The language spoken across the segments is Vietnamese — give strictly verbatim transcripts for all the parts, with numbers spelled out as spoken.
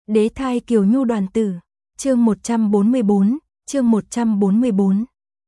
Đế thai Kiều Nhu đoàn tử, chương một trăm bốn mươi bốn, chương một trăm bốn mươi bốn.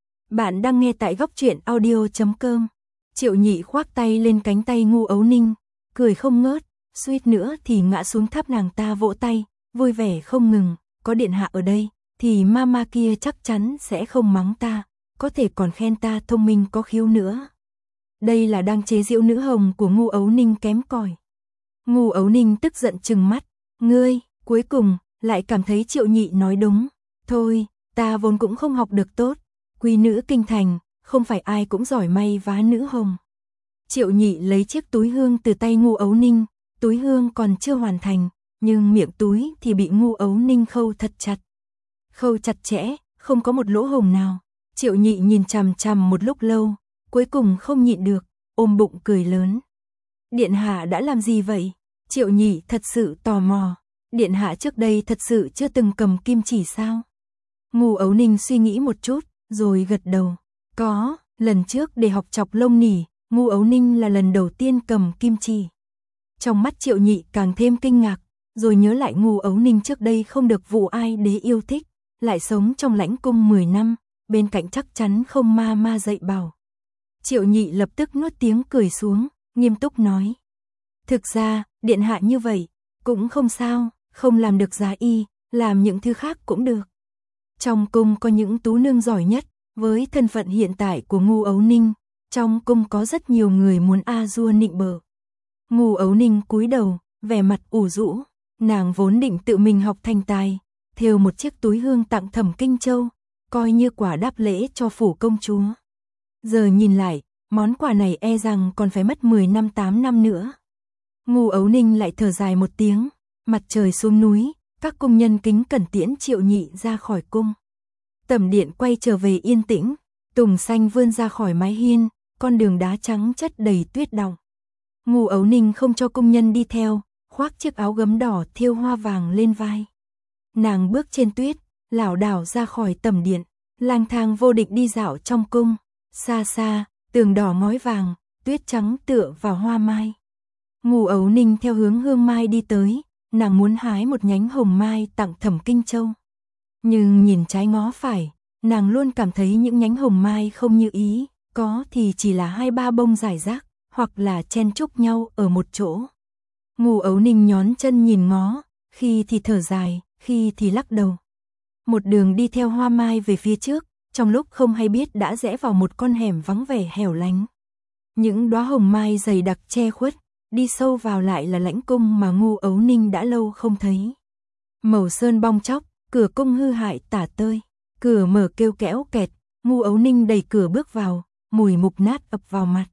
Bạn đang nghe tại góc truyện audio chấm com. Triệu Nhị khoác tay lên cánh tay Ngu Ấu Ninh, cười không ngớt, suýt nữa thì ngã xuống tháp nàng ta vỗ tay, vui vẻ không ngừng, có điện hạ ở đây, thì mama kia chắc chắn sẽ không mắng ta, có thể còn khen ta thông minh có khiếu nữa. Đây là đang chế giễu nữ hồng của Ngu Ấu Ninh kém cỏi. Ngu Ấu Ninh tức giận trừng mắt, ngươi, cuối cùng, lại cảm thấy Triệu Nhị nói đúng. Thôi, ta vốn cũng không học được tốt, quý nữ kinh thành, không phải ai cũng giỏi may vá nữ hồng. Triệu Nhị lấy chiếc túi hương từ tay Ngu Ấu Ninh, túi hương còn chưa hoàn thành, nhưng miệng túi thì bị Ngu Ấu Ninh khâu thật chặt. Khâu chặt chẽ, không có một lỗ hổng nào. Triệu Nhị nhìn chằm chằm một lúc lâu, cuối cùng không nhịn được, ôm bụng cười lớn. Điện hạ đã làm gì vậy? Triệu Nhị thật sự tò mò. Điện hạ trước đây thật sự chưa từng cầm kim chỉ sao? Ngu Ấu Ninh suy nghĩ một chút, rồi gật đầu. Có, lần trước để học chọc lông nỉ, Ngu Ấu Ninh là lần đầu tiên cầm kim chỉ. Trong mắt Triệu Nhị càng thêm kinh ngạc, rồi nhớ lại Ngu Ấu Ninh trước đây không được Vũ Ai Đế yêu thích, lại sống trong lãnh cung mười năm, bên cạnh chắc chắn không ma ma dạy bảo. Triệu Nhị lập tức nuốt tiếng cười xuống, nghiêm túc nói. Thực ra, điện hạ như vậy, cũng không sao, không làm được giá y, làm những thứ khác cũng được. Trong cung có những tú nương giỏi nhất, với thân phận hiện tại của Ngu Ấu Ninh, trong cung có rất nhiều người muốn a dua nịnh bợ. Ngu Ấu Ninh cúi đầu, vẻ mặt ủ rũ, nàng vốn định tự mình học thành tài, thêu một chiếc túi hương tặng Thẩm Kinh Châu, coi như quả đáp lễ cho phủ công chúa. Giờ nhìn lại, món quà này e rằng còn phải mất mười năm tám năm nữa. Ngu Ấu Ninh lại thở dài một tiếng, mặt trời xuống núi, các cung nhân kính cẩn tiễn Triệu Nhị ra khỏi cung. Tẩm điện quay trở về yên tĩnh, tùng xanh vươn ra khỏi mái hiên, con đường đá trắng chất đầy tuyết đọng. Ngu Ấu Ninh không cho cung nhân đi theo, khoác chiếc áo gấm đỏ thêu hoa vàng lên vai. Nàng bước trên tuyết, lảo đảo ra khỏi tẩm điện, lang thang vô định đi dạo trong cung. Xa xa, tường đỏ ngói vàng, tuyết trắng tựa vào hoa mai. Ngu Ấu Ninh theo hướng hương mai đi tới, nàng muốn hái một nhánh hồng mai tặng Thẩm Kinh Châu. Nhưng nhìn trái ngó phải, nàng luôn cảm thấy những nhánh hồng mai không như ý, có thì chỉ là hai ba bông rải rác, hoặc là chen chúc nhau ở một chỗ. Ngu Ấu Ninh nhón chân nhìn ngó, khi thì thở dài, khi thì lắc đầu. Một đường đi theo hoa mai về phía trước, trong lúc không hay biết đã rẽ vào một con hẻm vắng vẻ hẻo lánh. Những đóa hồng mai dày đặc che khuất, đi sâu vào lại là lãnh cung mà Ngu Ấu Ninh đã lâu không thấy. Màu sơn bong chóc, cửa cung hư hại tả tơi, cửa mở kêu kẽo kẹt, Ngu Ấu Ninh đẩy cửa bước vào, mùi mục nát ập vào mặt.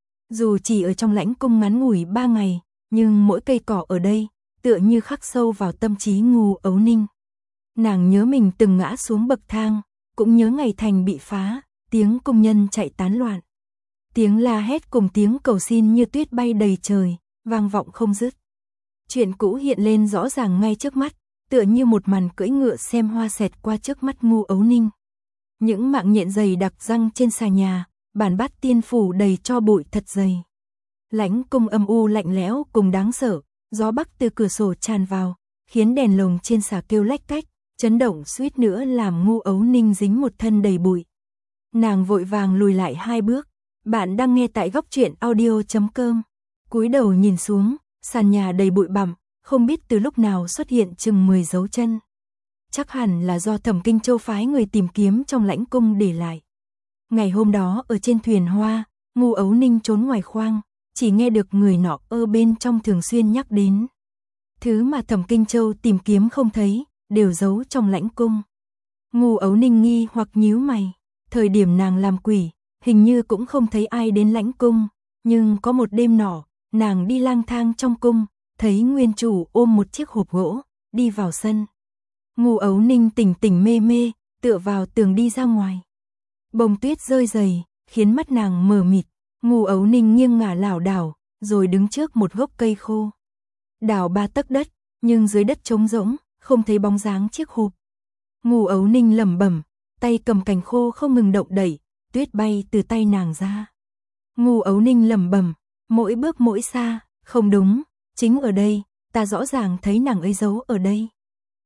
Dù chỉ ở trong lãnh cung ngắn ngủi ba ngày, nhưng mỗi cây cỏ ở đây, tựa như khắc sâu vào tâm trí Ngu Ấu Ninh. Nàng nhớ mình từng ngã xuống bậc thang, cũng nhớ ngày thành bị phá, tiếng công nhân chạy tán loạn. Tiếng la hét cùng tiếng cầu xin như tuyết bay đầy trời, vang vọng không dứt. Chuyện cũ hiện lên rõ ràng ngay trước mắt, tựa như một màn cưỡi ngựa xem hoa xẹt qua trước mắt Ngu Ấu Ninh. Những mạng nhện dày đặc răng trên xà nhà, bản bát tiên phủ đầy tro bụi thật dày. Lãnh cung âm u lạnh lẽo cùng đáng sợ, gió bắc từ cửa sổ tràn vào, khiến đèn lồng trên xà kêu lách cách, chấn động suýt nữa làm Ngu Ấu Ninh dính một thân đầy bụi. Nàng vội vàng lùi lại hai bước. Bạn đang nghe tại góc truyện audio chấm com. Cúi đầu nhìn xuống, sàn nhà đầy bụi bặm, không biết từ lúc nào xuất hiện chừng mười dấu chân. Chắc hẳn là do Thẩm Kinh Châu phái người tìm kiếm trong lãnh cung để lại. Ngày hôm đó ở trên thuyền hoa, Ngu Ấu Ninh trốn ngoài khoang, chỉ nghe được người nọ ở bên trong thường xuyên nhắc đến. Thứ mà Thẩm Kinh Châu tìm kiếm không thấy, đều giấu trong lãnh cung. Ngu Ấu Ninh nghi hoặc nhíu mày, thời điểm nàng làm quỷ, hình như cũng không thấy ai đến lãnh cung, nhưng có một đêm nọ, nàng đi lang thang trong cung, thấy nguyên chủ ôm một chiếc hộp gỗ, đi vào sân. Ngu Ấu Ninh tỉnh tỉnh mê mê, tựa vào tường đi ra ngoài. Bông tuyết rơi dày, khiến mắt nàng mờ mịt, Ngu Ấu Ninh nghiêng ngả lảo đảo, rồi đứng trước một gốc cây khô. Đào ba tấc đất, nhưng dưới đất trống rỗng, không thấy bóng dáng chiếc hộp. Ngu Ấu Ninh lẩm bẩm, tay cầm cành khô không ngừng động đẩy, tuyết bay từ tay nàng ra. Ngu Ấu Ninh lẩm bẩm, mỗi bước mỗi xa, không đúng, chính ở đây, ta rõ ràng thấy nàng ấy giấu ở đây.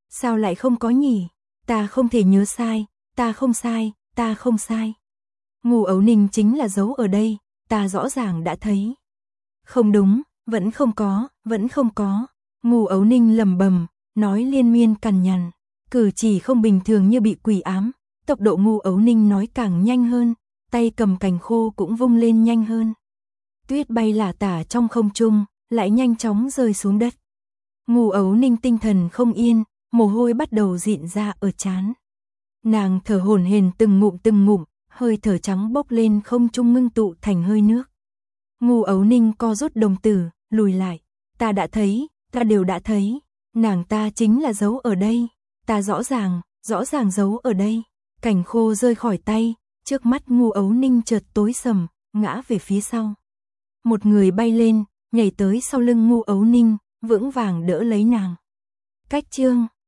Sao lại không có nhỉ? Ta không thể nhớ sai, ta không sai, ta không sai. Ngu Ấu Ninh chính là giấu ở đây, ta rõ ràng đã thấy. Không đúng, vẫn không có, vẫn không có. Ngu Ấu Ninh lẩm bẩm, nói liên miên cằn nhằn, cử chỉ không bình thường như bị quỷ ám. Tốc độ Ngu Ấu Ninh nói càng nhanh hơn, tay cầm cành khô cũng vung lên nhanh hơn. Tuyết bay lả tả trong không trung, lại nhanh chóng rơi xuống đất. Ngu Ấu Ninh tinh thần không yên, mồ hôi bắt đầu rịn ra ở trán. Nàng thở hổn hển từng ngụm từng ngụm, hơi thở trắng bốc lên không trung ngưng tụ thành hơi nước. Ngu Ấu Ninh co rút đồng tử, lùi lại. Ta đã thấy, ta đều đã thấy. Nàng ta chính là giấu ở đây. Ta rõ ràng, rõ ràng giấu ở đây. Cành khô rơi khỏi tay, trước mắt Ngu Ấu Ninh chợt tối sầm, ngã về phía sau. Một người bay lên, nhảy tới sau lưng Ngu Ấu Ninh, vững vàng đỡ lấy nàng. Cách chương